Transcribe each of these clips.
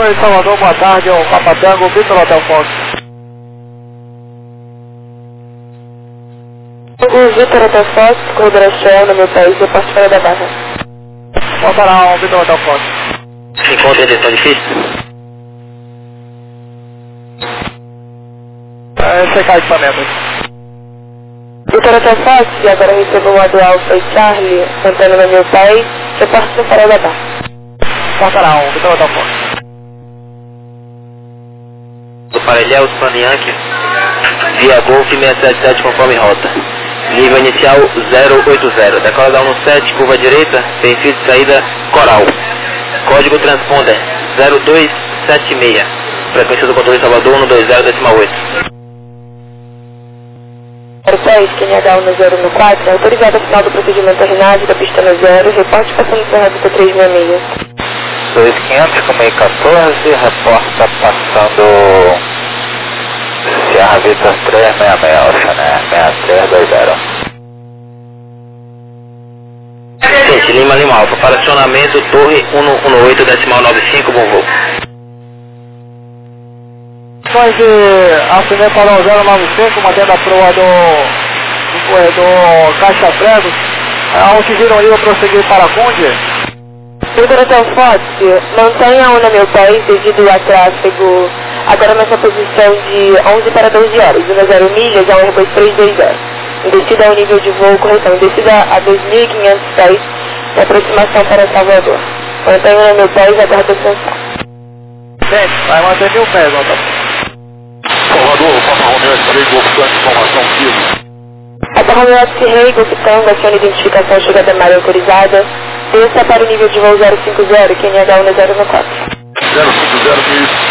Torre, Salvador, boa tarde, é o Papa Tango, Vitor Hotel Fox. O Vitor Hotel Fox, corredor Estrela, no meu país, eu posso falar da Barra. Voltará, Vitor Hotel Fox. Se encontra em direção difícil? Checar equipamentos. Vitor Hotel Fox, e agora recebo um do Alfa Charlie, cantando no meu país, eu posso falar da Barra. Voltará, Vitor Hotel Fox. Do Parelhão, Spano Yankee, via Golf 677 conforme rota. Nível inicial 080. Decola da 17, curva direita, perfil de saída Coral. Código transponder 0276. Frequência do controle Salvador 120,8. Aeropaís, QNH 1014, autorizado a final do procedimento RNAV da pista no 0, reporte passando pela rota 366. 2500, como aí 14, reporta passando Sierra Victor 366, Oceané 6320. Gente, Lima Alfa, para acionamento Torre 118,95, bom voo. Nós assinei para o 095, mantendo a proa do corredor Caixa Pregos. Ao seguir o nível, prosseguir para a Conde. Vitor Hotel Fox, mantenha o no meu país devido a tráfego, agora nessa posição de 11 para 12 horas, 10 milhas, é um Airbus 320. Em descida ao nível de voo, correção, em descida a 2.500 pés, de aproximação para Salvador. Mantenha o no meu país, aguarda a ascensão. Gente, vai manter 1000 pés, Hotel. Salvador, Papa Romeo S3, Golf Tango, informação viva. Papa Romeo S3, Golf Tango, aciona identificação, chegada na área autorizada. Desça para o nível de voo 050, QNH 1014. 050,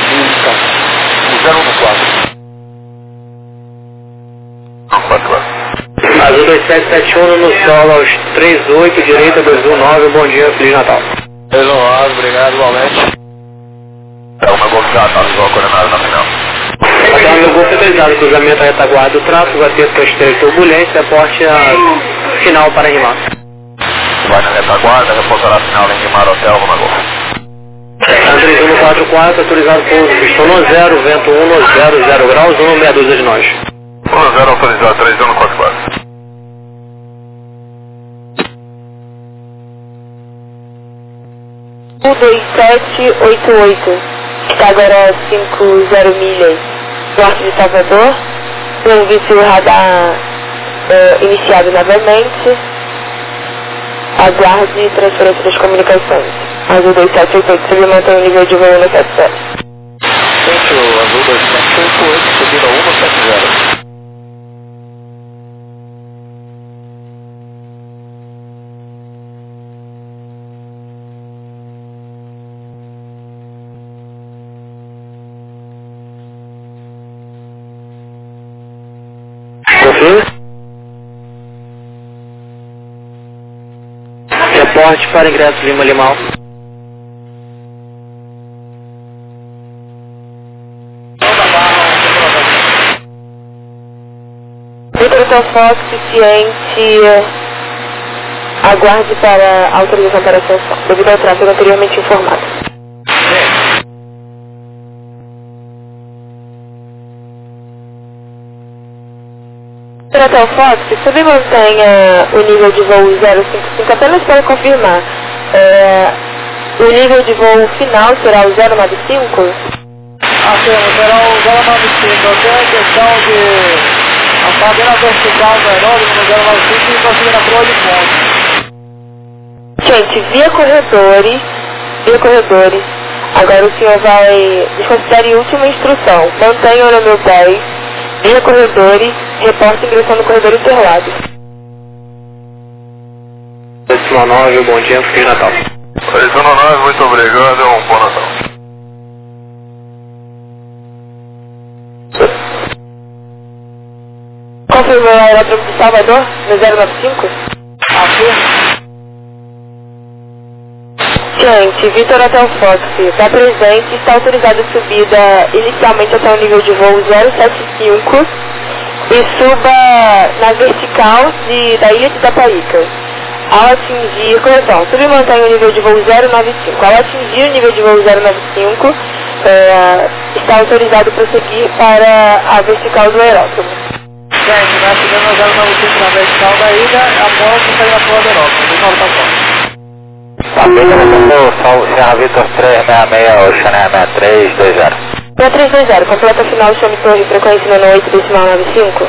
1014. Azul 2771 no solo aos 38, direita 219, bom dia, Feliz Natal. Feliz obrigado, igualmente. É uma Golf Tango, igual a coordenada na final. Até o meu golpe autorizado, cruzamento à retaguarda do tráfego, atento esteira turbulência, aporte a final para rimar. Vai na retaguarda, reportará a final em Rimar Hotel, Roma Golf. 3144, autorizado pouso, pistão no 0, vento 1 no 00 graus, 1 meia dúzia de nós. 1-0 autorizado, 3144. O 2788, está agora a 50 milhas, norte de Salvador. Serviço radar iniciado novamente. Aguarde transferência das comunicações. Azul 2788, sobre mantém o nível de voo no 77. Gente, o Azul 2788, subindo a 170. Confirma? Reporte para ingresso Lima Limal. Vitor Hotel Fox, ciente, aguarde para autorização para ascensão, devido ao tráfego anteriormente informado. Vitor Hotel Fox, submantenha o nível de voo 055 apenas para confirmar. O nível de voo final será o 095? Será o 095, eu tenho a questão de a cabina vertical do aeródromo no 095 e conseguir na proa de ponte. Gente, via corredores, agora o senhor vai desconsiderar última instrução, mantenha no meu país, via corredores, reporte ingressão no corredor interlado. 9, bom dia, Feliz Natal. 9, muito obrigado, um bom Natal. Confirmou o aeródromo de Salvador, no 095? Afirma. Gente, Vitor Hotel Fox, está presente, está autorizada a subida inicialmente até o nível de voo 075 e suba na vertical da ilha de Itaparica. Ao atingir, correção, submantém o nível de voo 095. Ao atingir o nível de voo 095, está autorizado a prosseguir para a vertical do aeródromo. Gente, nós tivemos 095 na vertical da ilha, após sair na proa do aeródromo. Decora tá bom. Tá bem, eu sou o Sierra Vitor 366, Ocean 6320. 6320, completa final, chame torre, frequência 98,95.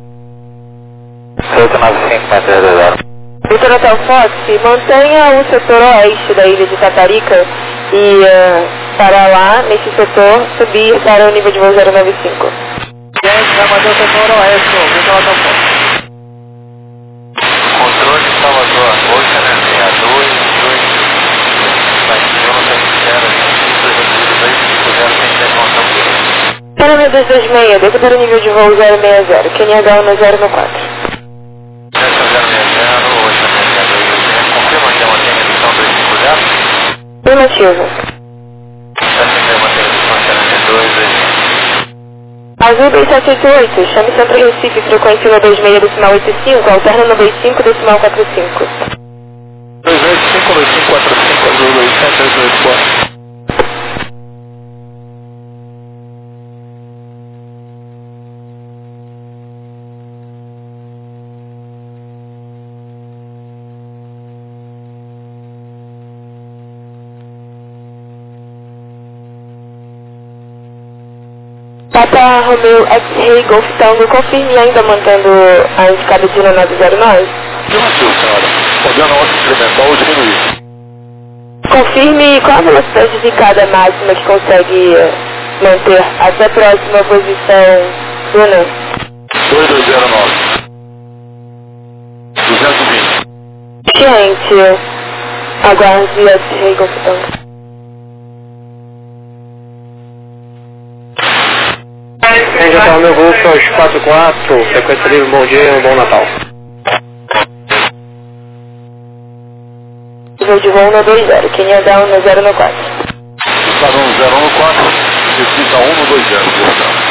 895, 6320. Vitor Hotel Fox, mantenha o setor oeste da ilha de Tatarica e para lá, nesse setor, subir para o nível de voo 095. Gente, vai manter o setor oeste, Vitor Hotel Fox. Controle de Salvador, Ocean 62, 2, mas eu não sei se era, 250, Panamá 226, desça para o nível de voo 060, QNH 1094. Confirma que é uma redução 250? Afirmativo. Azul 2788, chame Centro Recife, frequência 126,85, alterna no 25, decimal 45. 285, 2545, Azul 2788. Papa Romeo X-Ray Golf Tango, confirme ainda mantendo a indicada de 909. Afirmativo, senhora. Podendo incrementar ou diminuir? Confirme qual a velocidade de indicada máxima que consegue manter até a próxima posição Luna. 2209. 220. Gente, aguarde X-Ray Golf Tango. Já tá o meu voo, Source 44, frequência livre, bom dia e um bom Natal. Nível de voo 120, QNH 1094. Está no 014, descida 120,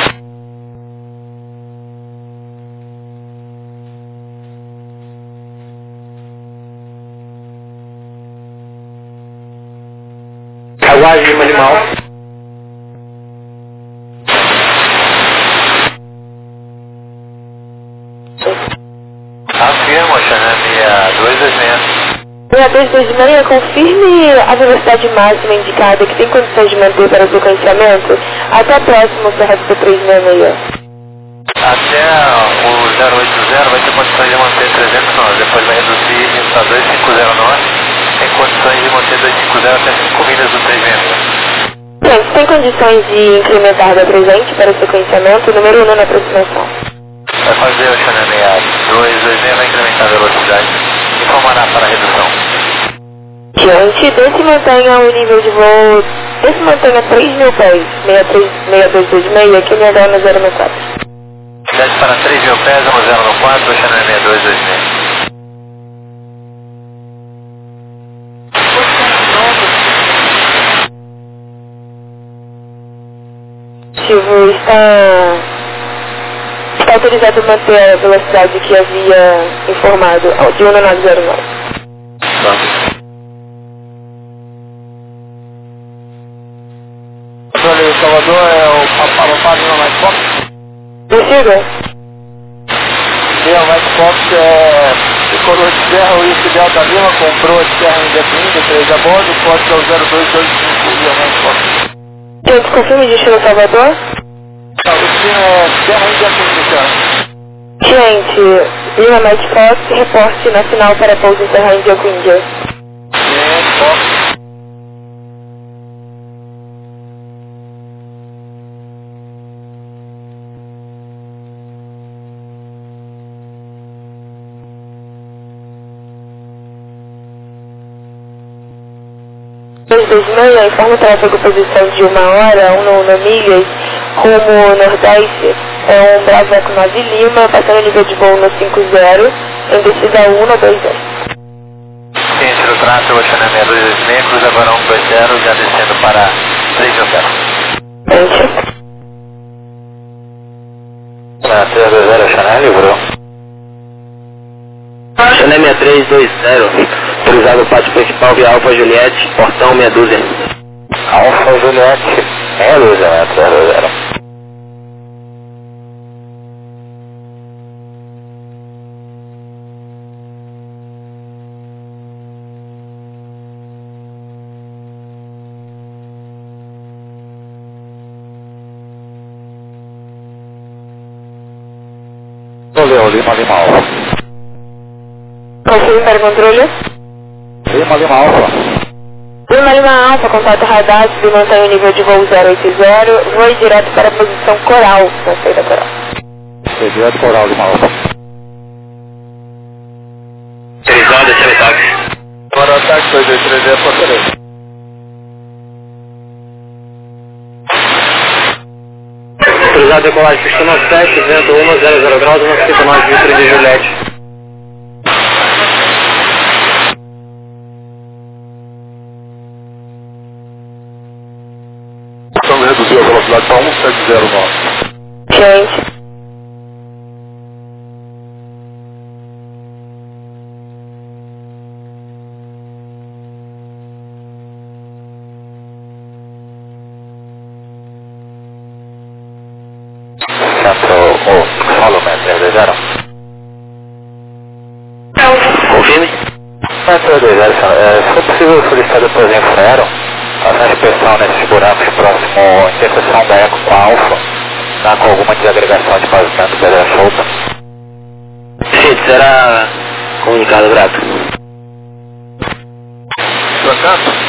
Aguarde de animal. Afirma, Ocean 6226, confirme a velocidade máxima indicada que tem condições de manter para o sequenciamento até a próxima Serra do 366. Até o 080 vai ter condições de manter 300 nós, depois vai reduzir para 250 nós, tem condições de manter 250 até 5 milhas do 360. Gente, tem condições de incrementar da presente para o sequenciamento, número 1 na aproximação. Vai fazer o Channel 226, vai incrementar a velocidade, informará para a redução. Gente, desse mantenha o nível de voo, desse mantenha 3.000 pés, 6226, aqui me dá no 094. Desce para 3.000 pés, no 094, o Channel 6226. Está autorizado a manter a velocidade que havia informado de 1909. Controle de Salvador é o página mais Fox. Prossiga. E o Max Fox de coroa de serra, o Whisky Delta Lima, comprou de serra em Deprim, 3 a bordo, código é o 0225 e o Max Fox. Gente, confirme destino Salvador. Não, o destino é serra em Deprim, senhora. Gente, Lima Max Fox, reporte nacional para pouso em Serra Índia com Índia. Fox. Informa o tráfego posição de 1 hora, 1 milhas, rumo nordeste, é um Bravo Eco 9 Lima, passando nível de voo no 50, em descida 120. Ciência do tráfego, Channel 6226, cruza agora 120, já descendo para 3.000 pés. Gente. 320, Channel, livrou. Channel 6320, autorizado o pátio principal via Alfa Juliette, portão meia dúzia. Alfa Juliette, 00. Valeu, Lima Alfa. Confirme para controle. Lima Alfa. Lima Alfa, contato radar, se mantém o nível de voo 080, voe direto para a posição coral, na saída coral. Foi direto coral, Lima Alfa. Autorizado, deixa eu táxi. Agora ataque 223 Fortaleza. Autorizado decolagem, sistema 7, vento 100 graus, 159 metros de Juliette. Estamos reduzindo a velocidade para 1709. Gente. Follow me, 320. Confirme. Metro 320, se for possível solicitar depois em Fero, fazer a inspeção nesses buracos próximo à interseção da Eco com a Alfa, tá, com alguma desagregação de pavimento pedra solta. Sim, será comunicado, grato. Trocado?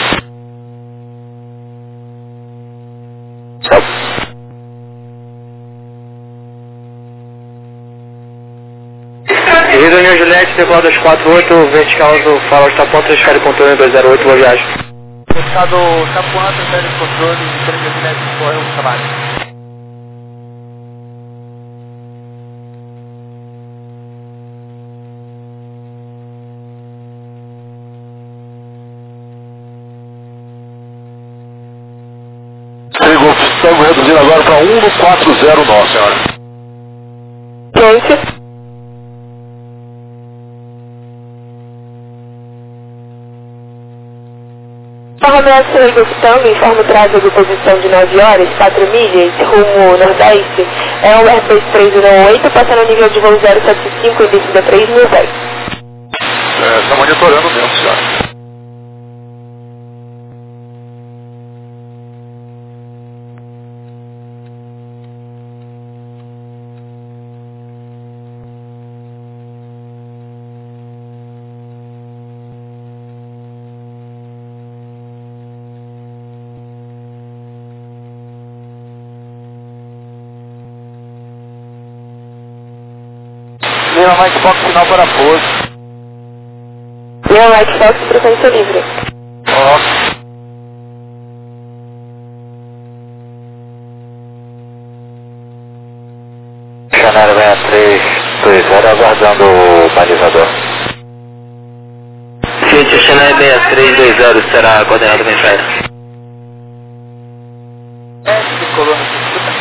Devido União Juliette, decola 248, vertical do farol está ponto, escala controle 208, boa viagem. Estado Capuã, terceiro de controle, de 310 corre o trabalho. Estamos reduzindo agora para 140 senhora. Gente. Romeo Silva Gustavo, informa o tráfego posição de 9 horas, 4 milhas, rumo nordeste, é o Airbus 318, passando no nível de voo 075 em descida 3010. Está monitorando mesmo, senhora. Lima Mike Fox, final para pouso. Lima Mike Fox, frequência livre. Ó. Chanel 6320, aguardando o balizador. Sim, Chanel 6320 será coordenado com inferno. Colônia.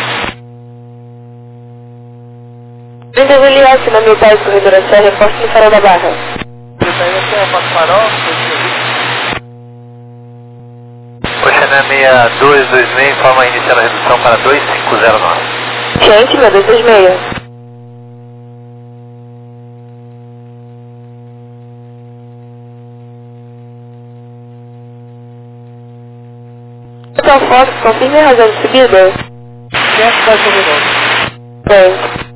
30 Juliette, na 1010, corredor a Serra, reforço no farol da Barra. Você aí até para farol, O Chanel 6226, informa iniciar a redução para 2509. Gente, meu 226. Então, Fox, confirme a razão de subida? 510 minutos. Bem.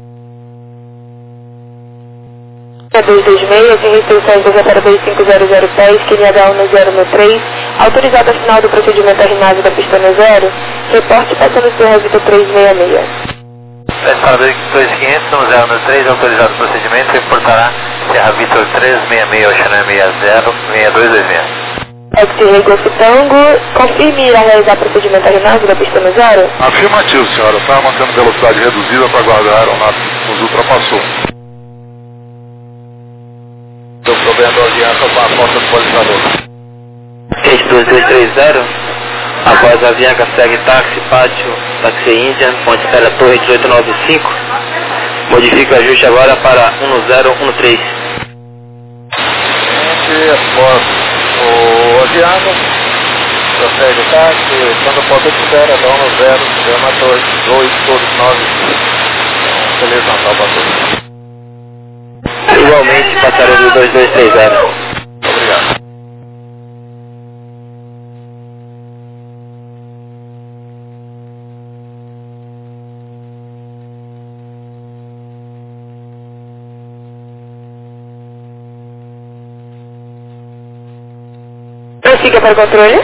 226, sem restrições para 25000 pés, QNH 1063, autorizado a final do procedimento arrimado da pista 0, reporte passando Serra Vitor 366. Para 2500, no 013, autorizado o procedimento, reportará Serra Vitor 366 ao Chanel 606226. X-Ray Golf Tango, confirme irá realizar procedimento arrimado da pista 0? Afirmativo, senhora. Está mantendo velocidade reduzida para guardar a aeronave que nos ultrapassou. Estou provendo a aliança com a porta do balizador. Gente 2230, após a Avianca segue táxi, pátio, táxi Indian, ponte Tela Torre 1895, modifica o ajuste agora para 1013. Gente, após o Avianca, segue, tá? Que quando pode tiver, dá um 0, chama 2, todos 9. Feliz Natal pra todos. Igualmente, passarinho 2230. Obrigado. Prossiga para o controle.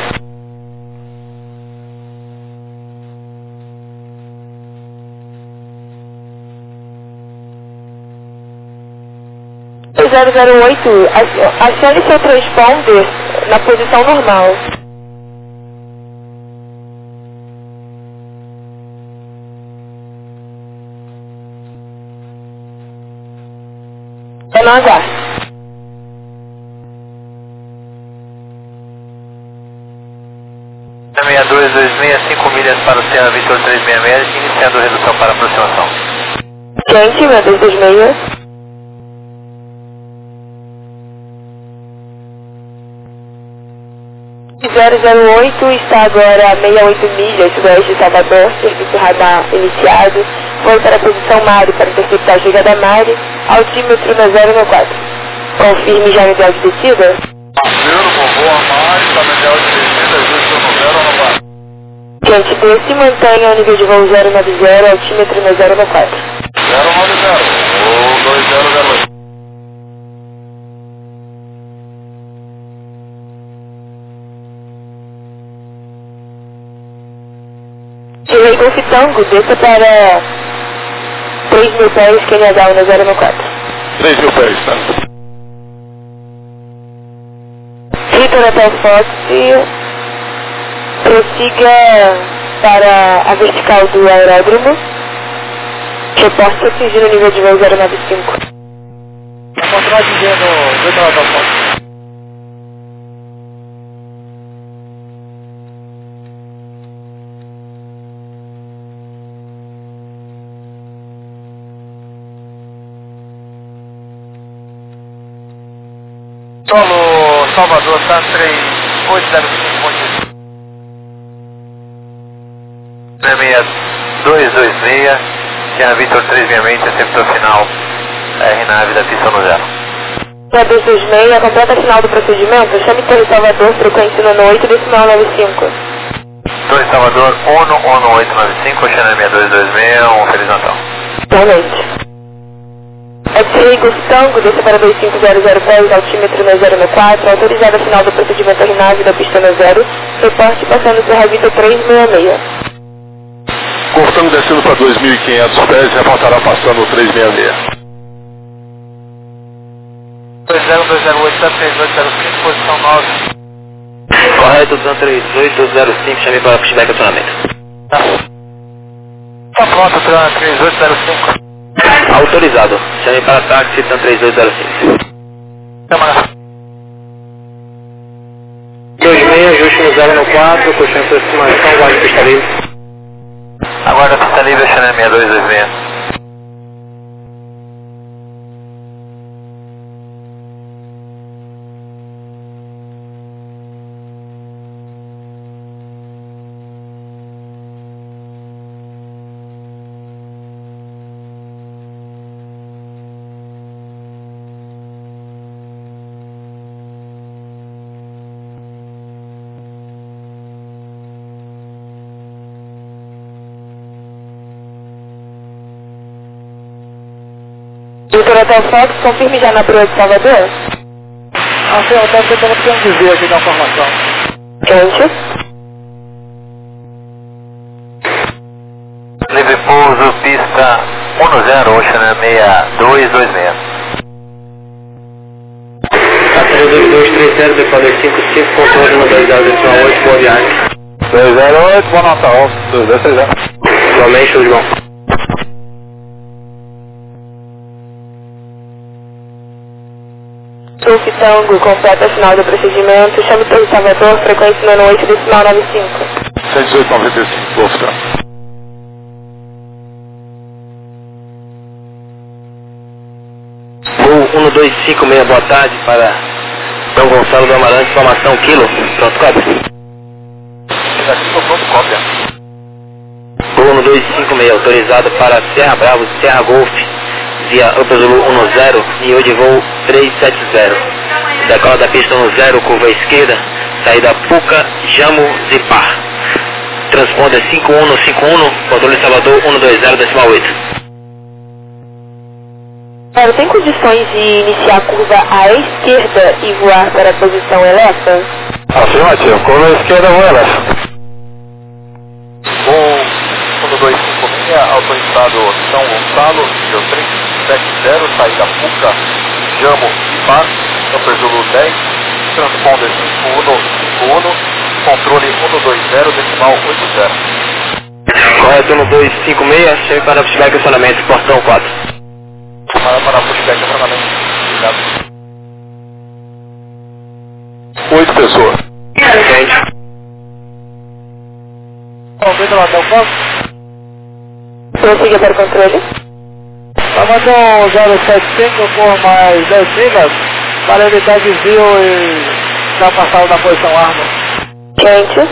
O 008, acione seu transponder na posição normal. Eu não aguardo. Na 6226, 5 milhas para o Sierra Victor 366, iniciando redução para aproximação. Quente, 6226. 008 está agora a 68 milhas sudoeste de Salvador, serviço radar iniciado. Vou para a posição Mari para interceptar a chegada Mari, altímetro na 094. Confirme já o nível de descida. Vovô Amari, está no nível de descida, ajuste no 094. Quente desce, mantenha o nível de voo 090, altímetro na 094. 090, ou 2008. Tirei Golf Tango, desça para 3.000 pés, QNH na 094. 3.000 pés, tá? Vitor Hotel Fox, prossiga para a vertical do aeródromo. Reporte atingindo o nível de voo 095. Vou continuar dizendo Vitor Hotel Fox. Solo Salvador, tá 3805, bom dia. 6226, Sierra Victor 366, receptor final, RNAV da pista no 0. 226, completa final do procedimento, chame Torre Salvador, frequência no 8, decimal 95. Torre Salvador, ONU 895, Channel 6226, Feliz Natal. Realmente. X-Ray Golf Tango, desça para 2500 pés, altímetro na 094, autorizada final do procedimento RNAV da pista no 0, reporte passando Sierra Victor 366. Golf Tango descendo para 2.500 pés, reportará passando o 366. 20208, 3805, posição 9. Correto, 3805, chame para pushback acionamento. Tá pronto, 3805. Autorizado, chame para táxi, 3805. Câmara. 26, ajuste no 094, colchão de estimação, guarde pista livre. Aguarda a pista livre, Channel 6226. Vitor Hotel Fox, confirme já na proa de Salvador. Sim, eu estava tentando dizer aqui na informação. Quente. Livre pouso, pista 10, Ocean 6226. Passageiro 2230, decola 55, controle no 2008, boa viagem. 208, bom Natal, 2230. Igualmente, tudo de bom. Golf Tango, completa final do procedimento, chame Torre Salvador, frequência no 8, decimal 95. 118,95, Golf Tango. Voo 1256, boa tarde para São Gonçalo do Amarante, formação Kilo. Pronto, cobre. 1256, autorizado para Serra Bravo, Serra Golf, via Upper Zulu 10, nível de voo 370. Decola da pista 10, curva esquerda, saída Puca, Jamo, Zipar. Transponder 5151, controle Salvador 120.8. Tem condições de iniciar a curva à esquerda e voar para a posição Elefa? Afirmativo, curva à esquerda, vou Elefa. Voo 1256, autorizado São Gonçalo, nível 370, saída Puca, Jamo, Zipar, Upper Zulu 10, transponder 5151, controle 120.80. Correto 1256, chega para pushback acionamento, portão 4. Para pushback acionamento. Obrigado. 8 pessoas. Gente. Aumenta lá até o foco. Prossiga para o controle. Tamanho 075 por mais 10 milhas, para evitar desvio e já passar da posição arma. Gente.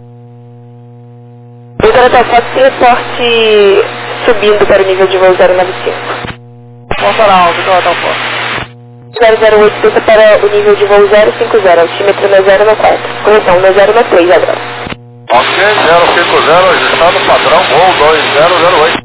O Garota se reporte subindo para o nível de voo 095. Montará alto, então até o foco. 008 passa para o nível de voo 050, altímetro no 094. Correção no 093 agora. Ok, 050, registrado padrão, voo 2008.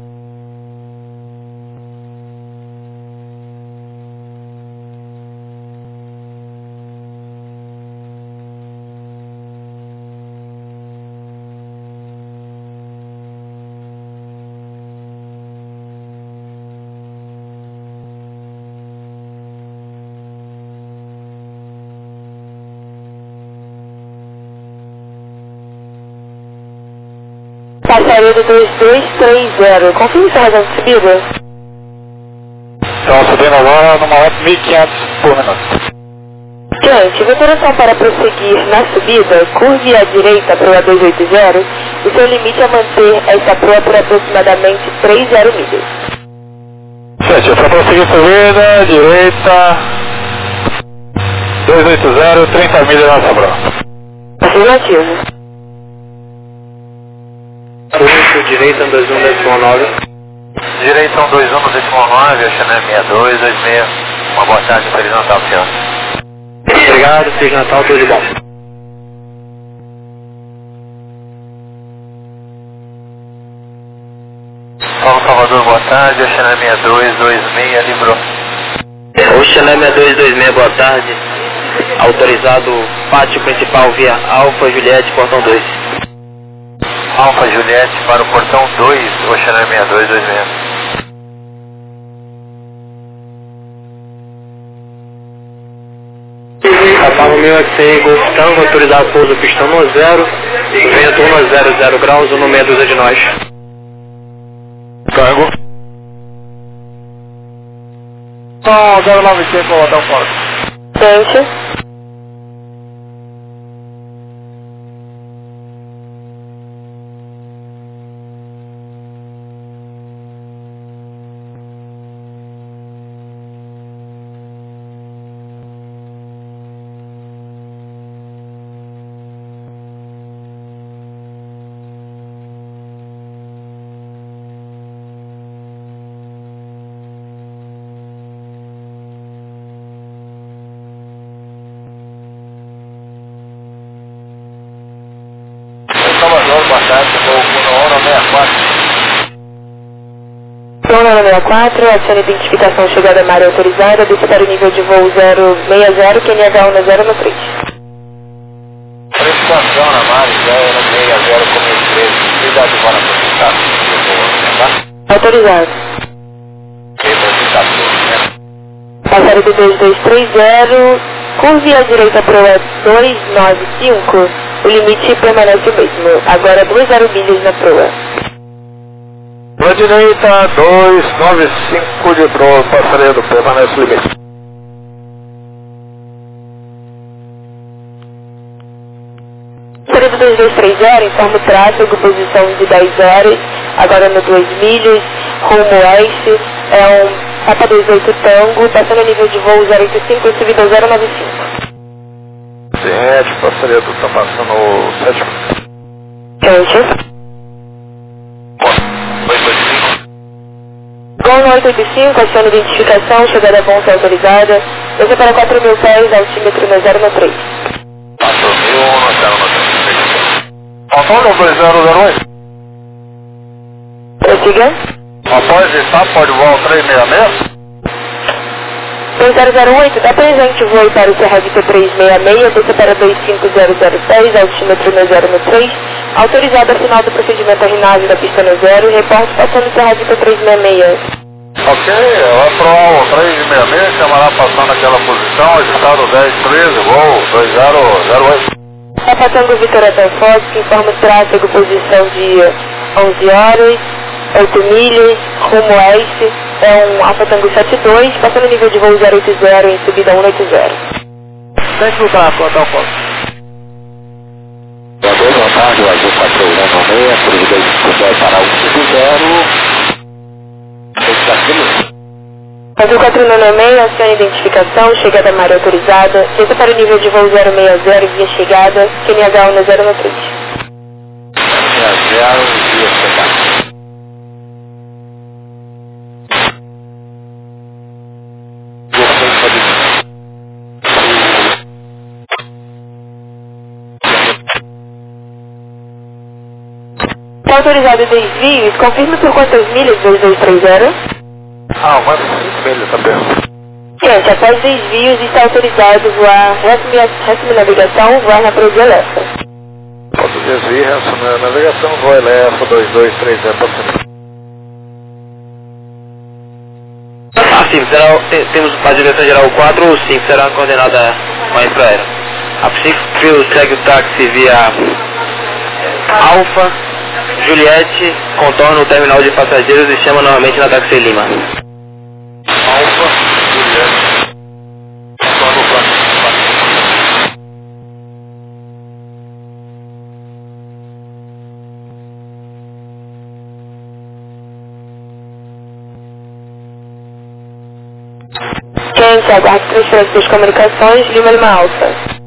Passaria do 2230. Confirme sua razão de subida. Estamos subindo agora no momento 1500 por minuto. Gente, vibração para prosseguir na subida, curve à direita para o A280. O seu limite é manter esta proa por aproximadamente 30 milhas. Certo, para prosseguir subida, direita, 280, 30 milhas na Sobral. Afirmativo. Direita 21.9. Direita 121.9, Chanel 6226. Uma boa tarde, Feliz Natal, senhor. Obrigado, Feliz Natal, tudo de bom. Paulo Salvador, boa tarde, Chanel 6226, livrou. O Chanel 6226, boa tarde. Autorizado pátio principal via Alfa Juliette, portão 2. Alfa Juliette para o portão 2, Oceanário 6226. Apalo 1086, Golf Tango, autorizado pouso pistão no 0, vento 1 graus, o número é de nós. Tango. Então, 095, vou botar o foco. Gente. Salvador, boa tarde, voo 64, aciona identificação chegada à área autorizada, desce para o nível de voo 060, QNH 1093. Prestação na Mari, 060, começo 13, cuidado de bola para tá? Autorizado. Passaria do 2230, curve à direita para o 295, o limite permanece o mesmo, agora 20 milhas na proa. Para a direita, 295 de proa, passaredo, permanece o limite. Passaria do 2230, informa o tráfego, posição de 10 horas, agora no 2 milhas, rumo oeste, é um Papa 28 Tango, passando a nível de voo 085 e subida 095. Gente, passaredo, está passando o 7. Gente. 0885, acione identificação, chegada a ponta autorizada. Desça para 4.000 pés, altímetro no 013. 4.000 no 013. Antônio 2008. Prossiga. Após estar, pode voar 366? 2008, dá presente o voo para o Serra Vita 366, desça para 25006, altímetro no 013, autorizado a final do procedimento a RNAV da pista no 0, reporte passando o Serra Vita 366. Ok, vai pro 366, chamará passando aquela posição, estado 1013, voo 2008. Papatango Vitor Hotel Fox, informa o tráfego, posição de 11 horas, 8 milhas, rumo oeste, é um Alfa Tango 72, passando nível de voo 080 em subida 180. Tente no tráfego, Hotel Fox. Boa tarde, o Azul 4196, presidente se puder para 150. Azul 4196, acione identificação, chegada na área autorizada, desça para o nível de voo 060, via chegada, QNH 1013. 0, via chegada. Está autorizado desvios, confirme por quantas milhas 2230? Mas 5 milhas também. Gente, após desvios está autorizado voar resto de navegação, voar na Presa Lessa. Posso desviar, essa navegação, voo LF 2230 para cima. Sim, temos a direção geral 4 ou 5, será coordenada mais para ela. A princípio segue o táxi via Alfa, Juliette, contorna o terminal de passageiros e chama novamente na Taxi Lima. Alfa, Juliette, contorna o plano. Gente, aguarde transferência das comunicações, Lima Lima Alfa.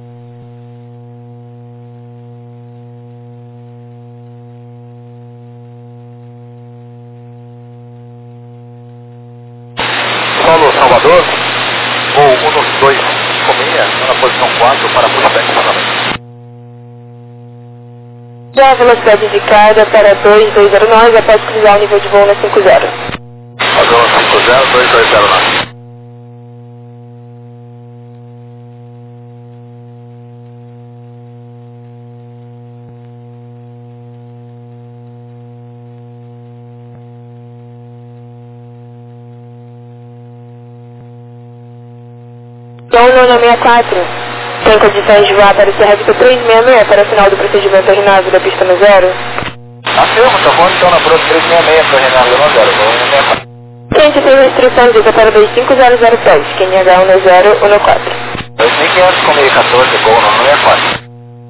Solo Salvador, voo 192, cominha, na posição 4 para pushback novamente. Já a velocidade indicada para 2209 após cruzar o nível de voo na 50. Padrão 50, 2209. Então, 964, tem condições de voar para o Serra Vita 366 para o final do procedimento RNAV da pista no 0? Afirma, tá bom, então na próxima 366 para Renato Leonardo, vou 164. Gente, tem restrições de para 25000 pés, QNH 1014. 2500 com 1014, voo 164.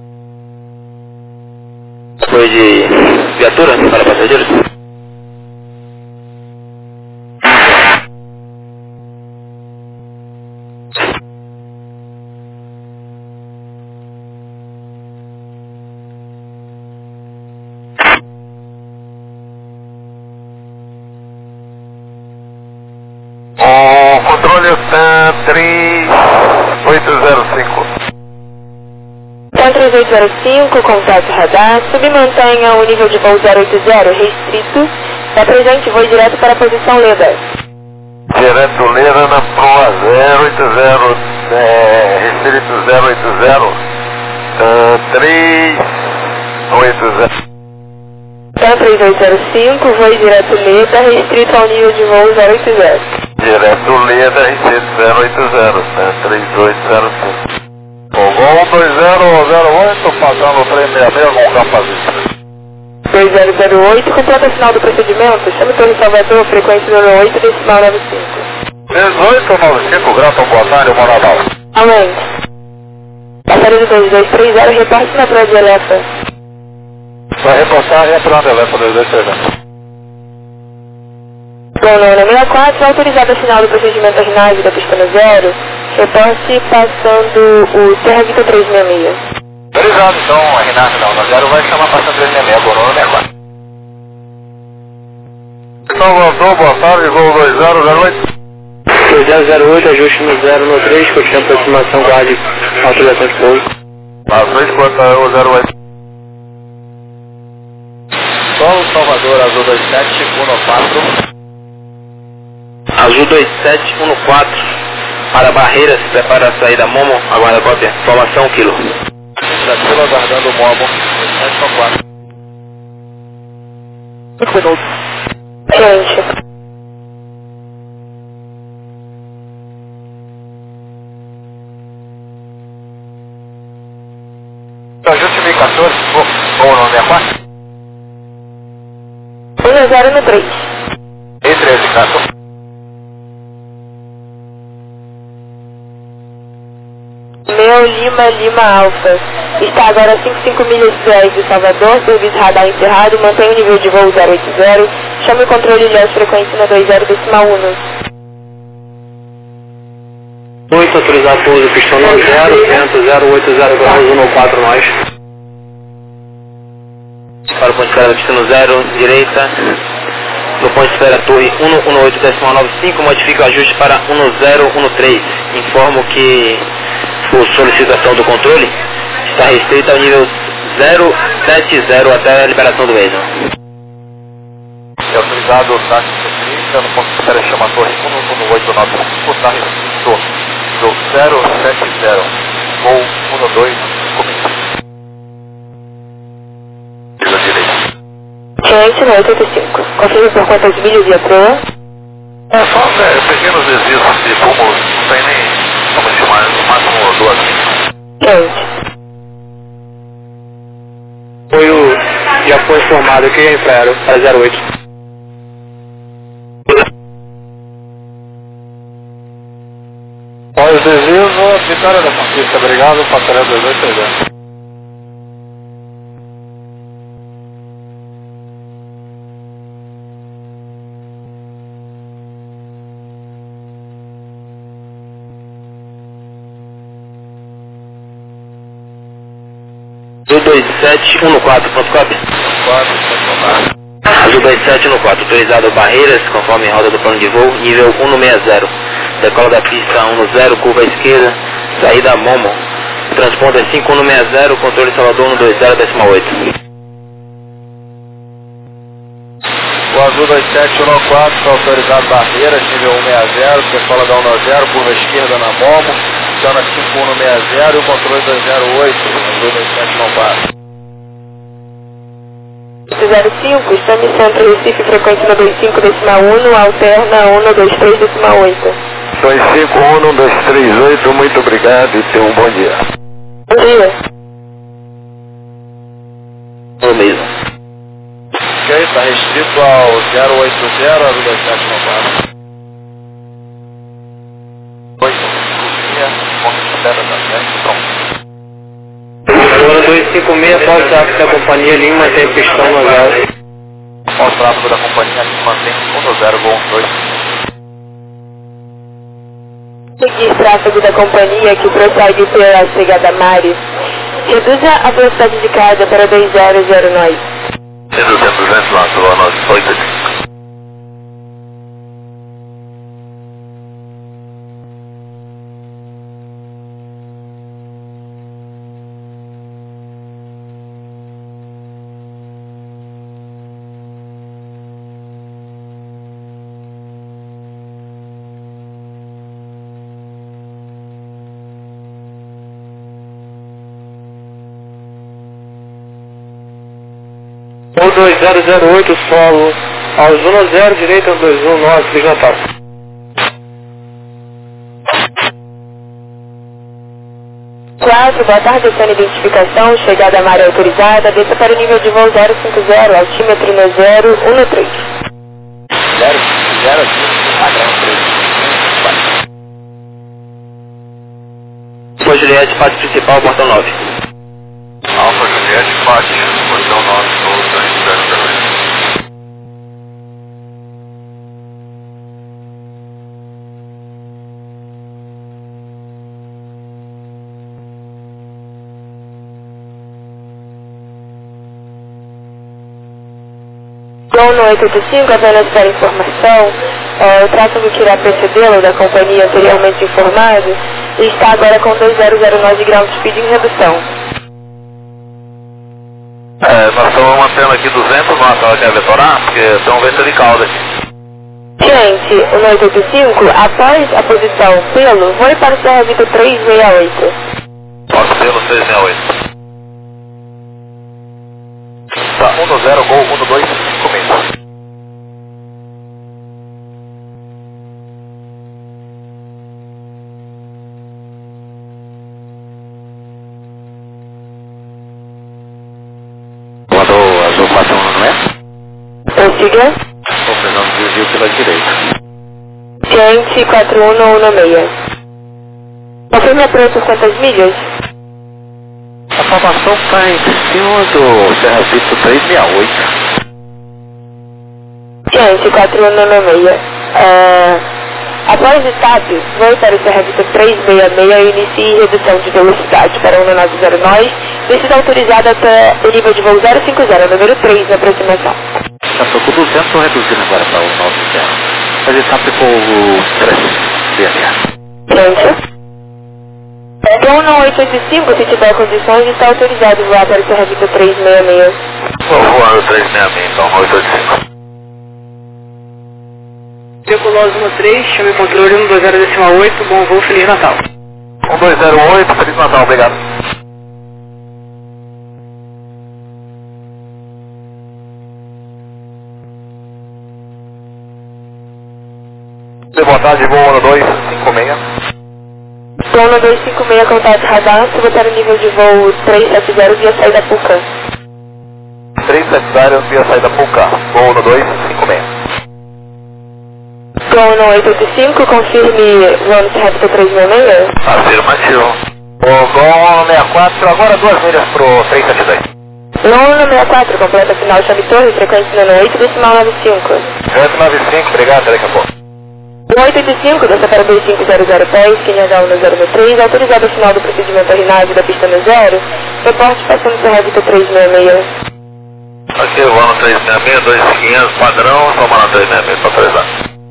Foi de viatura para passageiros? O controle TAM 3805. TAM 3805, contato radar, submantenha o nível de voo 080 restrito, está presente voo direto para a posição Leda. Direto Leda na proa 080, restrito 080, TAM 380. TAM 3805, voo direto Leda, restrito ao nível de voo 080. Direto Leda, restrito 080, TAM 3805. O voo 2008, passando 366 com capacete. 2008, completa final do procedimento, chame Torre Salvador, frequência 08, decimal 95. 1895, grato, boa tarde, Moradal. Aumente. Passarinho 2230, reporte na Praia de Elefa. Vai reportar e entrar na Elefa 2230. Bom, 964, autorizado a final do procedimento RNAV da pista no 0, reporte passando o Serra Vita 366. Autorizado, então, a Renata não, no 0 vai chamar passando 366, agora 164. Salvador, boa tarde, voo 2008. 2008, ajuste no 013, curtindo aproximação, guarde autorização de pouso. Azul, quanto é o 08? Solo Salvador, Azul 2714. Azul 2714, para Barreiras, prepara a saída Momo, aguarda a cópia, formação quilo. Tranquilo, aguardando o Momo, 2714. 5 minutos. Gente. Ajuste 1014, voo no 64. 10 no 3. E 13, Cato. Meu Lima Alfa. Está agora a 55 milhas suéis de Salvador, serviço radar encerrado, mantém o nível de voo 080, chame o controle ilhéus frequência na 20,1. 8, autorizar pouso, pistão no 0, vento 080 graus, 194 nós. Para o ponto de espera, pistão no 0, direita. No ponto de espera, torre 118,95, modifica o ajuste para 1013. Informo que por solicitação do controle, está restrito ao nível 070 até a liberação do mesmo. É autorizado o táxi técnica no ponto de espera, chama a torre 11895, está restrito do 070, voo 125. Pela direita. Gente, no 85. Confirme por quantas milhas ia pro? É só pequenos desvios de fumo, não tem nem como estimar, no máximo 2 milhas. Gente. Foi o já foi informado que infraero para 08. Olha os desvios, Vitória da Conquista, obrigado, passarela 2830. Azul 2714, ponto cópia. 4, estacionário. Azul 2714, autorizado Barreiras, conforme roda do plano de voo, nível 160. Decola da pista 10, curva à esquerda, saída Momo. Transponder 5160, controle Salvador 120,8. O Azul 2714 está autorizado Barreiras, nível 160, decola da 10, curva esquerda na Momo, aciona 5160 e o controle 208, Azul 2714. 05, estamos centro Recife, frequência 95,1, alterna 123,8. 251-1238, muito obrigado e tenha um bom dia. Bom dia. O mesmo. Ok, está restrito ao 080, Azul 2714. 856, ponto de espera da frente, pronto. Agora 256, pode dar que a companhia Lima tem pistão no 0. O tráfego da companhia aqui mantém 10, voo 2. Seguir tráfego da companhia que prossegue pela chegada Mari. Reduza a velocidade de carga para 200 nós. Reduzindo 200 lá, sua 985. O 2008, solo, ao zona 0, direita 219, Feliz Natal. Boa tarde, essa identificação, chegada à área autorizada, desça para o nível de voo 050, altímetro no 013. 050, padrão 13. Foi Juliette, parte principal, portão 9. Alfa Juliette, parte, portão 9, voo 200. Gol no 885, apenas para informação, o tráfego que irá precedê-lo da companhia anteriormente informado está agora com 2009 de ground speed em redução. Nós estamos mantendo aqui 200, nossa, ela quer vetorar, porque tem um vento de calda aqui. Gente, o 985, após a posição pelo, voe para o Serra Vitor 368. Nossa, pelo 368. Tá, 1-0, gol, 1-2, começo. Mandou azul 41, não é? Prossiga. Vou fazer um desvio pela direita. Gente, 41116. Confirma para 800 milhas? A formação está em cima do Serra Vitor 368. Gente, 4196. Após o stop, voe para o Serra Vitor 366 e inicie redução de velocidade para 1909. Descida autorizada até o nível de voo 050, número 3 na aproximação. Passou com 200, estou reduzindo agora para o 90. Mas ele está ficou o 366. Gente. Gol no 885, se tiver condições, está autorizado voar para o Serra Vitor 366. Vou voar o 366, então, 885. Circuloso 13, chame controle 120.8, bom voo, Feliz Natal. 1208, Feliz Natal, obrigado. Boa tarde, voo 1256. Gol no 256, contato radar, suba para o nível de voo 370 via saída Puca. 370 via saída Puca, voo 256. Gol no 885, confirme voo no Serra Vitor 366. Afirmativo. O Gol 64, agora 2 milhas pro 372. Gol no 64, completa final chave torre, frequência no 8, decimal 95. 895, obrigado, até daqui a pouco. 885, desça para 2500 pés, QNH 1003, autorizado o final do procedimento RNAV da pista no 0, reporte passando Serra Vitor 366. Aqui, voando 366, 2500, padrão, somando 366, para autorizar.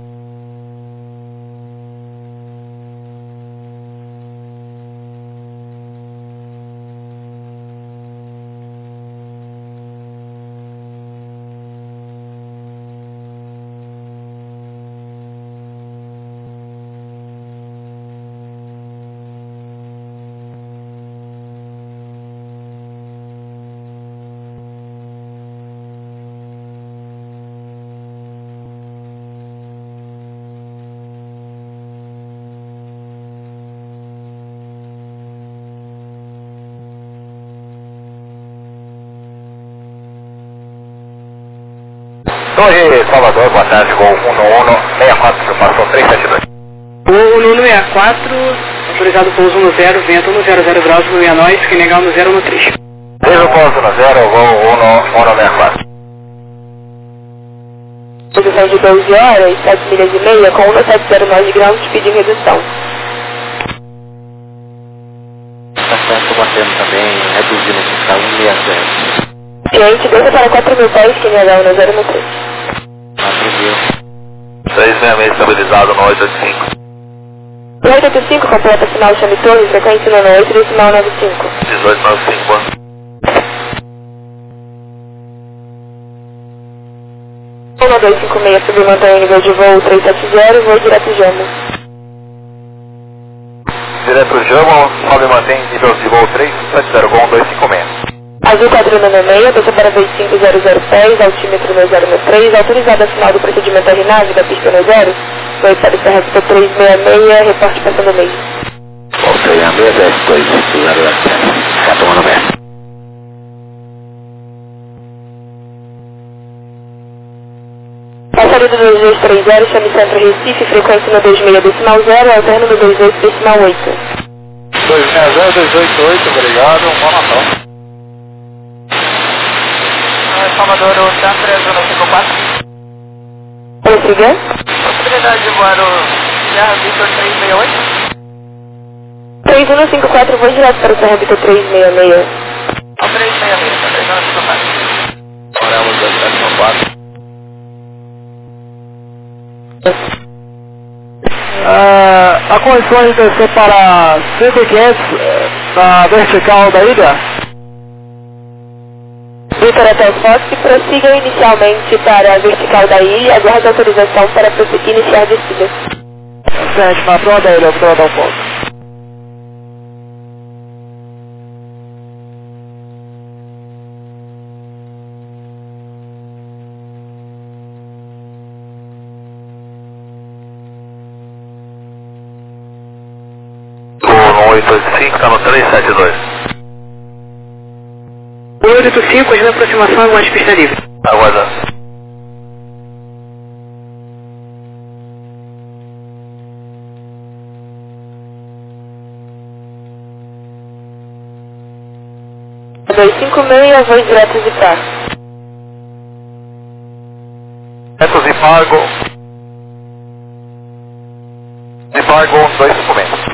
Torre Salvador, boa tarde, gol 11164, passou 372. O 164, autorizado pouso no 0, vento 100 graus, Luia Nós, QNH 1013. Desde o pouso no 0, gol 11164. Posição de 12 horas, 7 milhas e meia, com 1709 de ground speed em redução. Tá certo, batendo também, reduzindo aqui, está 160. Gente, desça para 4.000 pés, QNH 1013. 366 estabilizado no 885. 885, completa final chame torre, frequência no 8, decimal 95. 1895. 1256, submantém nível de voo 370, voo direto Jamo. Direto Jamo, sobe e mantém nível de voo 370, gol 256. Azul 496, desça para 2500 pés, altímetro no 063, autorizado a final do procedimento RNAV da pista no 0, foi para o Serra Vitor 366, reporte passando meio. Voltei a mesa, S2, 0 tomando mesmo. Passaria do 2230, chame Centro Recife, frequência no 26 decimal 0, alterno no 28 decimal 8. 260, 288, obrigado, bom Natal. Salvador, o Centro é zona 54. Prossiga. Possibilidade de voar o Serra Vitor 368? 3154, vou direto para o Serra Vitor 366. Ao 366, tá 354. Oramos 274. Há condições de descer para 1.500 na vertical da ilha? Vitor Hotel Fox, prossiga inicialmente para a vertical da ilha e aguarde autorização para prosseguir e iniciar a descida. Frente, na frente da ilha, Vitor Hotel Fox. O 185 está no 372. 185, agenda aproximação, aguarde pista livre. Aguardando. A 256, voos diretos de par. Diretos de Fargo. De Fargo 256.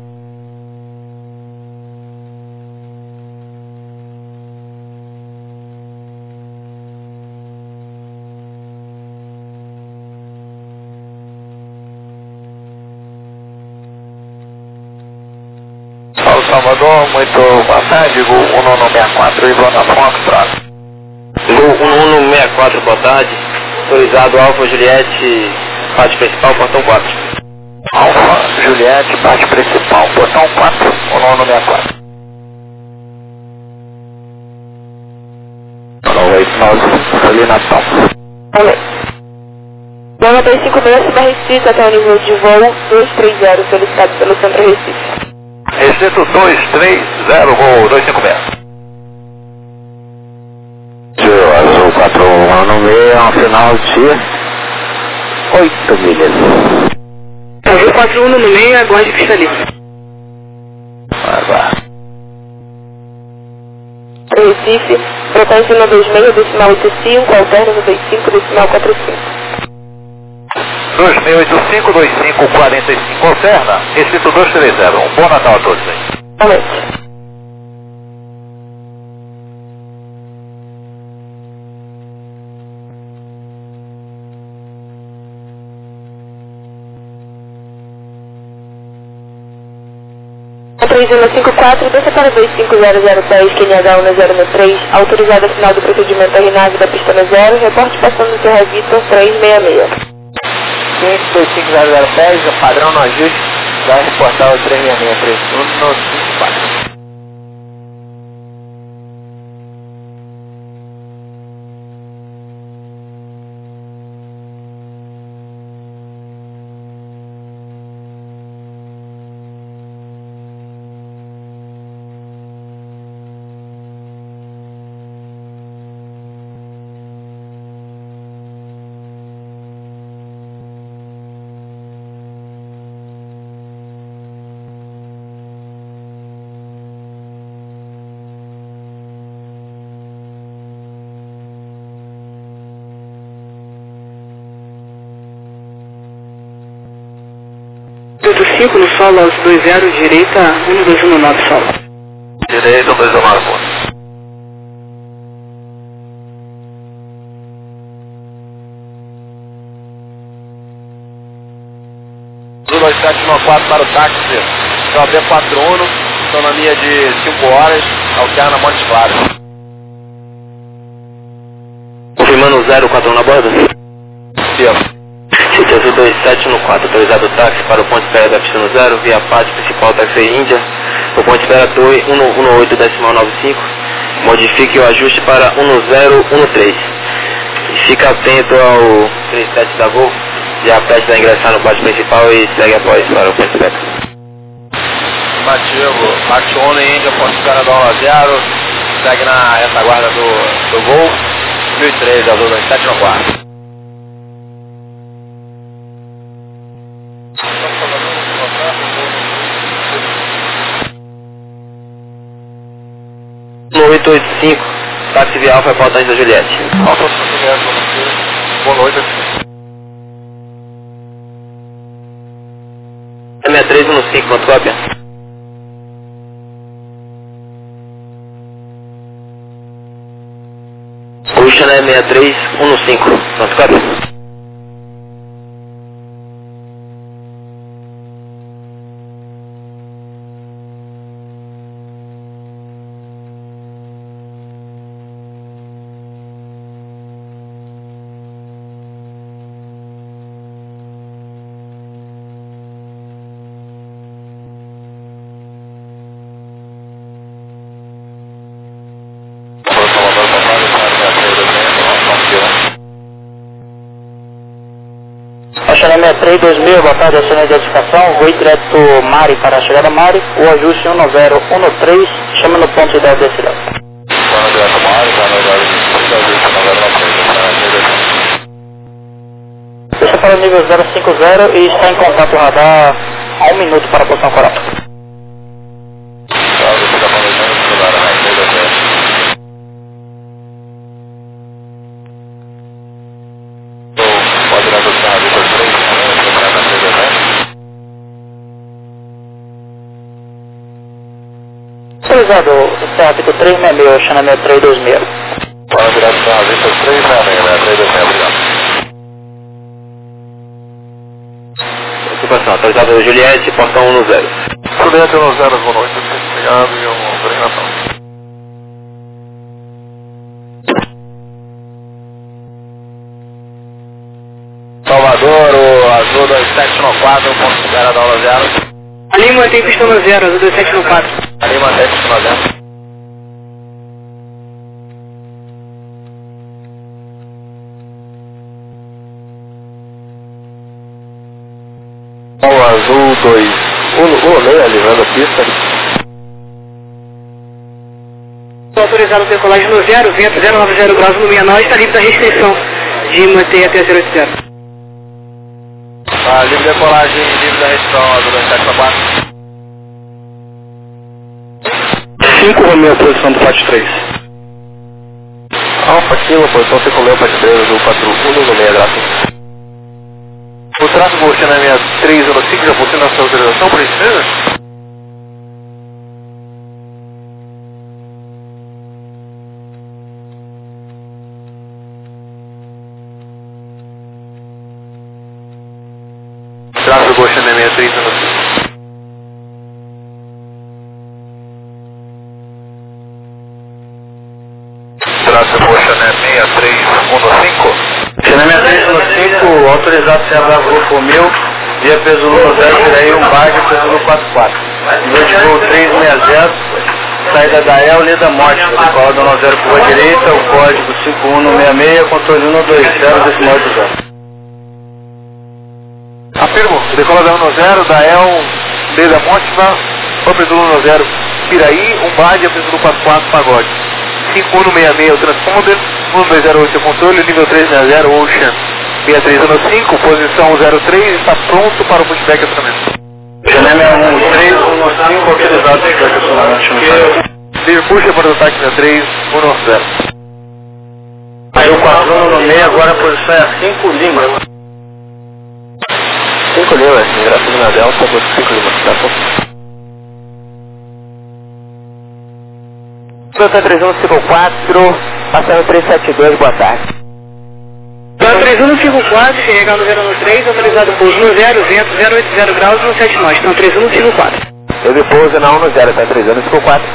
Salvador, muito boa tarde, Gol 1164, Ivana Foxtrot. Gol 1164, boa tarde. Autorizado Alfa Juliette, parte principal, portão 4. Alfa Juliette, parte principal, portão 4, 1164. 989, ali Natal. Ok. Gama 256 será restrita até o nível de voo 230 solicitado pelo Centro Recife. Restrito 230, Gol 256. Azul 416, um final de 8 milhas. Azul 4116, aguarde pista livre. Aguarde. Recife, frequência 126, decimal 85, alterno 95, decimal 45. 2855-2545 alterna, restrito 230. Um bom Natal a todos aí. Somente. A 3154, desça para 25010, QNH 1063, autorizado a final do procedimento da RNAV da pista 0, reporte passando Serra Vitor 366. 25010, o padrão no ajuste, vai reportar o 366, no 54. Do 5 no solo, aos 20, direita 1219 solo. Direito 219. Azul 2714 para o táxi, JB41, autonomia de 5 horas, alterna Montes Claros. Confirmando 041 na borda. Isso. City Azul 2714, autorizado táxi para o ponto de espera da pista 0, via parte principal táxi Índia, o ponto de espera 118.95, modifique o ajuste para 1013. E fica atento ao 37 da Gol, já prestes a ingressar no pátio principal e segue após para o ponto de espera. Afirmativo, Mate 1 em Índia, ponto de espera da 10, segue na retaguarda do Gol, 1013, Azul 2714. No 885, táxi via Alfa, portante da Juliette. Alfa Juliette, boa noite. 6315, quanto cópia? Ocean é 6315, quanto cópia? 63 2000, boa tarde, ação de identificação, voo direto Mari para a chegada Mari, o ajuste 1013, chama no ponto ideal de decisão. Plano direto Mari, plano direto ajuste 1013. Deixa para o nível 050 e está em contato radar há 1 minuto para a posição coral. Autorizado, tráfego 366, chanamento 326. Plano direto para a vista 366, 326, obrigado. Ocupação, autorizado Juliette, portão 10. Juliette 10, boa noite, obrigado e uma coordenação. Salvador, o Azul 2794, ponto liberado aula 0. Ali mantém pistão no 0, Azul 2794. Ali mantém pistão 0. O Azul 216, alinhando a pista. Autorizado a decolagem no 0, vento 090 graus no 69, está livre da restrição de manter até 080. Livre decolagem, livre da restrição, Azul 2794. 5 Romeu, posição do FAT 3. Alfa Kilo, posição 5 Romeu, FAT 3, Azul 4196, graças. O tráfego Oceania 315 já possui nossa autorização por isso mesmo? Tráfego Oceania 315. Tráfego Oceania 6315. Chanamento 315, autorizado a Serra Grupo 1000, via peso Lula 0, Piraí, Barge, peso Lula 44. Nível de voo 360, saída da El, Lida Morte, decola da 10 curva direita, o código 5166, controle 120, decimal 80. Afirmo, decola da 10, da El, Lida Morte, o peso Lula 10, Piraí, Barge, peso Lula 44, Pagode. 5166 o transponder, 1208 o controle, nível 360 Ocean 6315, posição 03, está pronto para o pushback acionamento. Chanamento 1315, autorizado para o acionamento. Livre puxa para o ataque 6110. Aí o 41 no meio, agora a posição é 5 Lima. 5 Lima, graças a Delta, 5 Lima, tá bom? Santa 3154, passando 372, boa tarde. Santa 3154, chegando no 03, autorizado pouso no 0, vento 080 graus no 79, então 3154. Ele pousa na 10, tá 3154.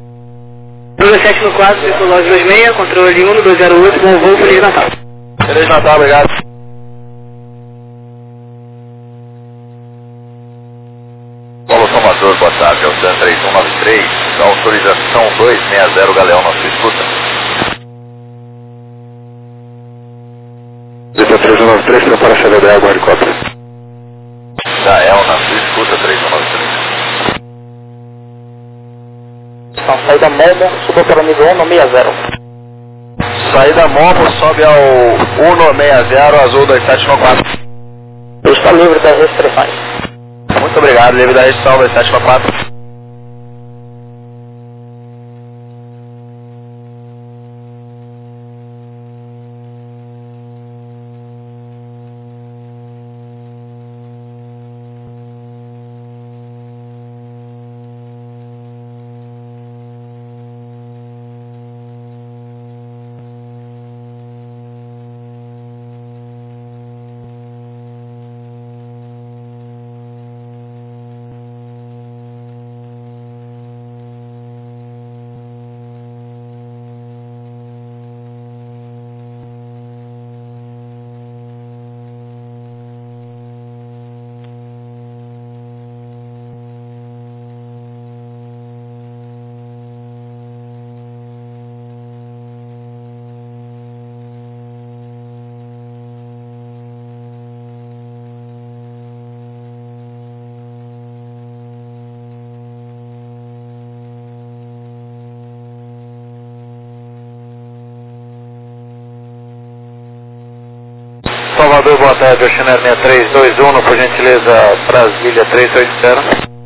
1794, decolagem 26, controle 1208, bom voo, Feliz Natal. Feliz Natal, obrigado. Paulo Salvador, boa tarde, é o Santa 3193, autorização 260, Galeão, na sua escuta. Zeta 3193, prepara a saída da água, helicóptero. Gael, na sua escuta, 3193. Então, saída Momo, suba para o nível 160. Saída Momo, sobe ao 160, azul 2794. Está livre das restrições. Muito obrigado, livre da restrição 2794. Salvador, boa tarde, Oceanário 6321, por gentileza, Brasília 380.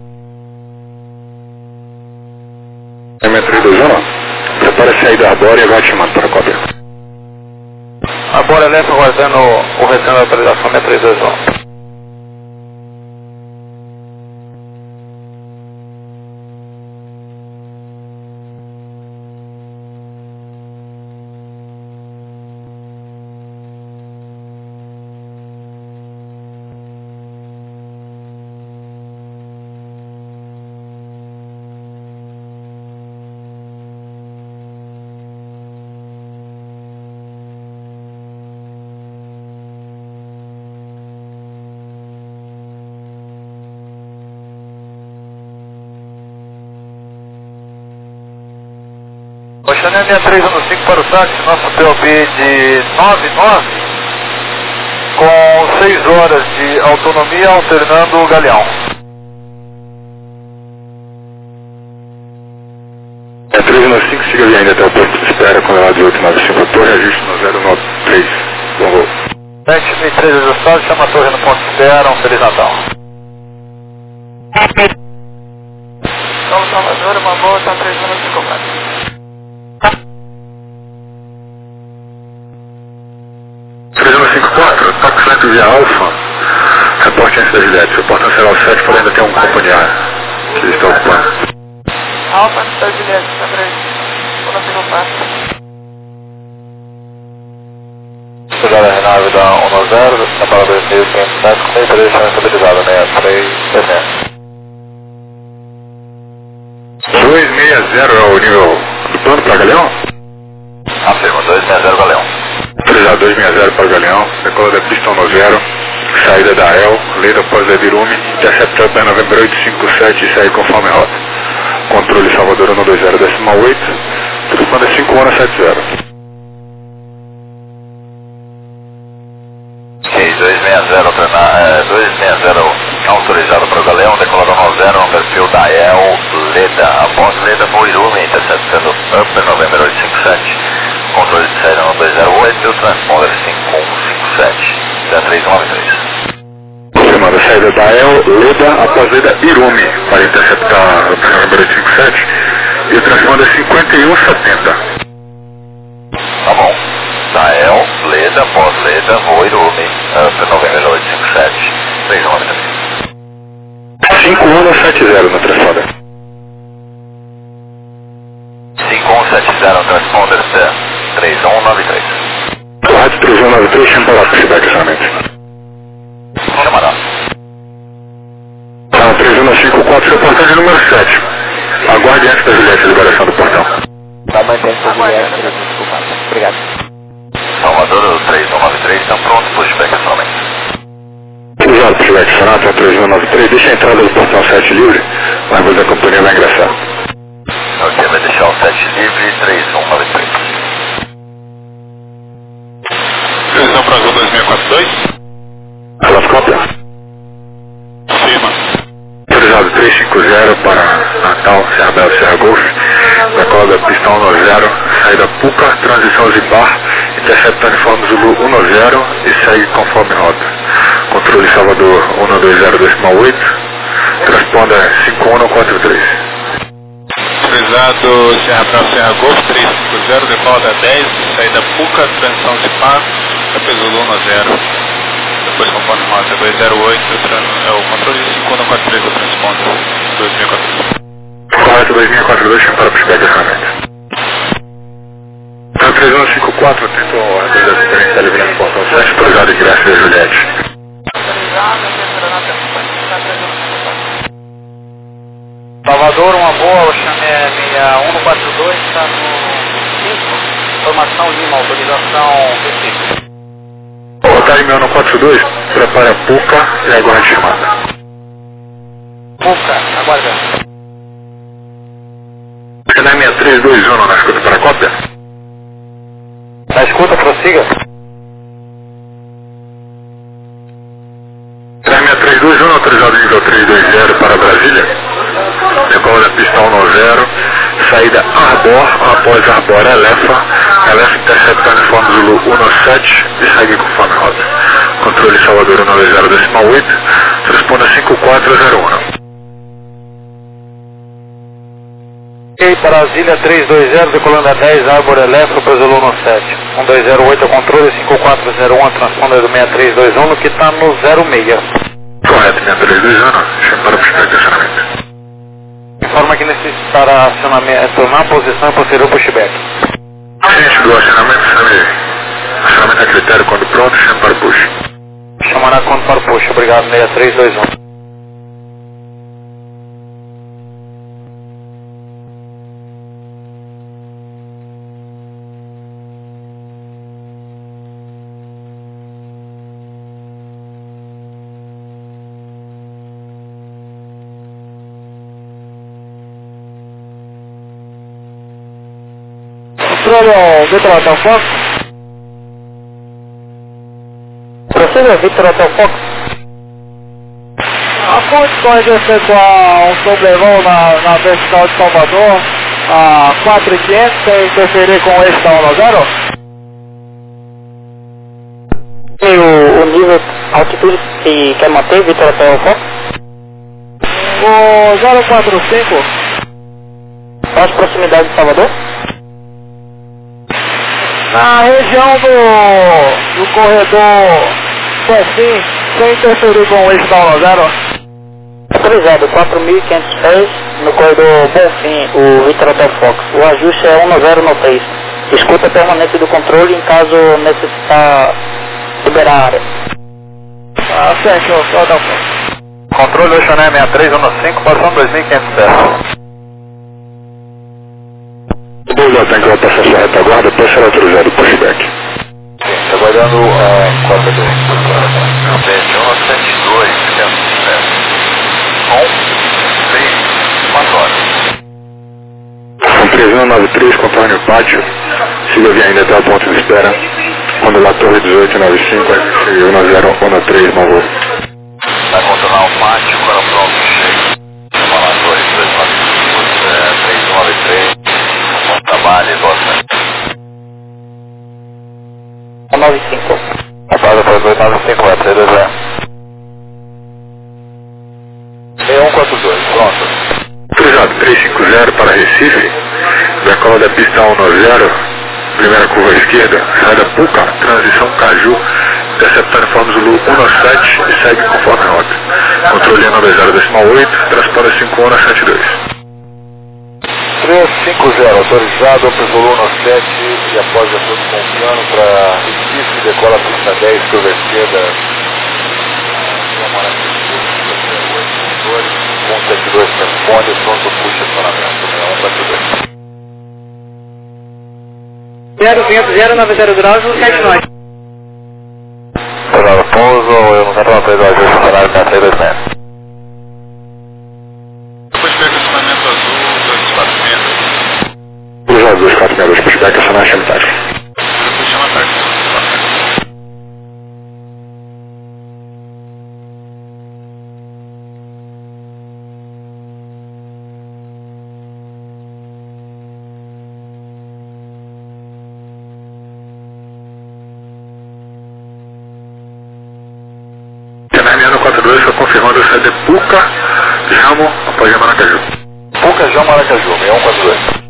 6321, prepara a saída Arbora e agora te mando para a cópia. Arbora Lefa aguardando o retorno da atualização 6321. Oceanário 6315 para o táxi, nosso POB de 99, com 6 horas de autonomia, alternando o Galeão. 315, siga ali ainda até o posto de espera com ela de 895 a torre, registro no 093, bom voo. 703 ajustado, chama a torre no ponto de espera, um Feliz Natal. Salvador, uma boa, está 3 minutos de combate. 3154, toque centro via Alfa, reporte antes da Juliette, o portão será o 7, porém ainda tem um companheiro que está ocupando. Alfa antes da Juliette, está 3, vou não pegou passo. Chegada a nave da 10, na parada 2507, com meio para deixar estabilizada, 6370. 260 é o nível do plano para Galeão? Afirma, 260 Galeão. 260 para Galeão, decola da pista no 0, saída da El, lei da Pós-Virume, interceptor para Novembro 857 e sair conforme rota. Controle Salvador 120,8, tripando 5170. Ok, 260 autorizado para o Galeão, decolador 90 no perfil da El, Leda, após Leda Boirume, interceptando Upper Novembro 857, controle de série 1208 e o transponder 5157, 0393. Confirmando a saída da El, Leda, após Leda Irume, para interceptar o Novembro 857 e o transponder 5170. Tá bom. Da El, Leda, pós-Leda, Boirume, Upper Novembro 857, 393. 5170 no transponder. 5170 no transponder 3193. Rádio 3193, chama para o feedback somente. Chamará. 3154, seu portão de número 7. Aguarde antes da Juliette a liberação do portão. Vai manter a Juliette, desculpa. Obrigado. Salvador 3193, estão prontos para o feedback somente. Usado para o feedback Sonata 3193, deixa a entrada do portão 7 livre, o árvore da companhia vai ingressar. Ok, vai deixar o 7 livre, 3193. Previsão para Azul 2642. Elas cópia? Firma. Autorizado 350 para Natal, Serra Bela, Serra Golf, decola da pistão 10, saída Puca, transição Zibar, intercepta uniforme Zulu 10 e segue conforme rota. Controle Salvador 120,8, transponder 5143. Autorizado Serra Brava, Serra Golf 350, decola da 10, saída Puca, transição Zipar, Zulu 10. Depois conforme rota 208, é o controle de 5143 do transponder 2042. Correto 2042, chama para o feedback somente. 3154, tento a ordem da companhia que está livrando o portão 7, autorizado ingresso da Juliette. Salvador, uma boa, o Xamé 6142, está no 5, informação Lima, autorização Recife. Otário 6142, prepare a Puca e aguarde a chamada. Puca, aguardando. Canal 6321 na escuta para a cópia? Na escuta, prossiga. 6321, autorizado nível 320 para Brasília. Decola da pistão 10, saída Arbor, após Arbor Elefa intercepta uniforme Zulu 17 e segue conforme rota. Controle Salvador 190,8, responda 5401. Ok, Brasília 320, decolando a 10, Árvore Elétrico, Brasil 17. 1208 é o controle, 5401, a transponder do 6321, no que está no 06. Correto, 6321, chama para o estacionamento. Informa que necessitará acionamento, tomar posição e posterior pushback. Ciente do acionamento, acionamento a critério quando pronto, chama para push. Chamará quando para push, obrigado, 6321. Vitor Hotel Fox. Prossiga, Vitor Hotel Fox. A ponte corre com um problemão na vertical de Salvador, a 4,500, sem interferir com o eixo da 190? E o nível, a altitude que quer manter, Vitor Hotel Fox? O 045. Qual as proximidades de Salvador? Na região do corredor Bonfim, sem interferir com o eixo da 190. Autorizado, 4.500 pés no corredor Bonfim, o Vitor Hotel Fox. O ajuste é 1093. Escuta permanente do controle em caso necessitar liberar a área. Certo, Hotel Fox. Controle Oceané 6315, passando 2.500 pés. Boa, tem que vai passar sua retaguarda, pode ser autorizado o pushback. Está guardando a cota do... 7172, 4 horas. Com 3193, contorne o pátio, siga a via ainda até o ponto de espera, quando lá torre 1895, siga 1013, mau voo. Vai contornar o pátio, quando pronto, chega. Chama lá a torre 3193, bom trabalho, boa 95. Apaga para 295, vai 320. 6142, pronto. Autorizado 350 para Recife, decola da pista 190, primeira curva à esquerda, saída Puca, transição Caju, interceptando informe Zulu 197 e segue conforme a rota. Controle 90,8, transponder 5172. 350, autorizado para Zulu 17 e após a todo confiando para Recife, decola a pista 10, curva à esquerda. 172 responde, pronto, puxa acionamento, 090 graus, 79. Obrigado, pouso, eu não quero aprender a ver o cenário da 320. Depois pega o acionamento azul 246. Autorizado 246, pushback, acionar chama tática. Depois chama tática. Terminando 42, foi confirmando a saída de Puca, Jamo, após Maracaju. Puca, João Maracaju, 6142.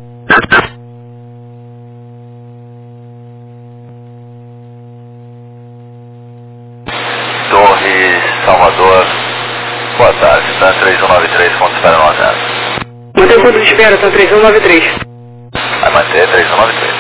Torre Salvador, boa tarde, está 3193, ponto espera no hotel. Mantém o ponto de espera, está 3193. Vai manter 3193.